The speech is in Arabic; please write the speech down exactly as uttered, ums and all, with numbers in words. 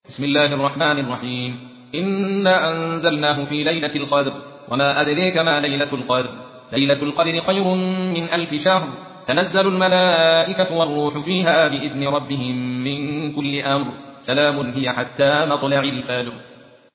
بسم الله الرحمن الرحيم. إنا أنزلناه في ليلة القدر وما أدريك ما ليلة القدر ليلة القدر خير من ألف شهر. تنزل الملائكة والروح فيها بإذن ربهم من كل أمر. سلام هي حتى مطلع الفجر.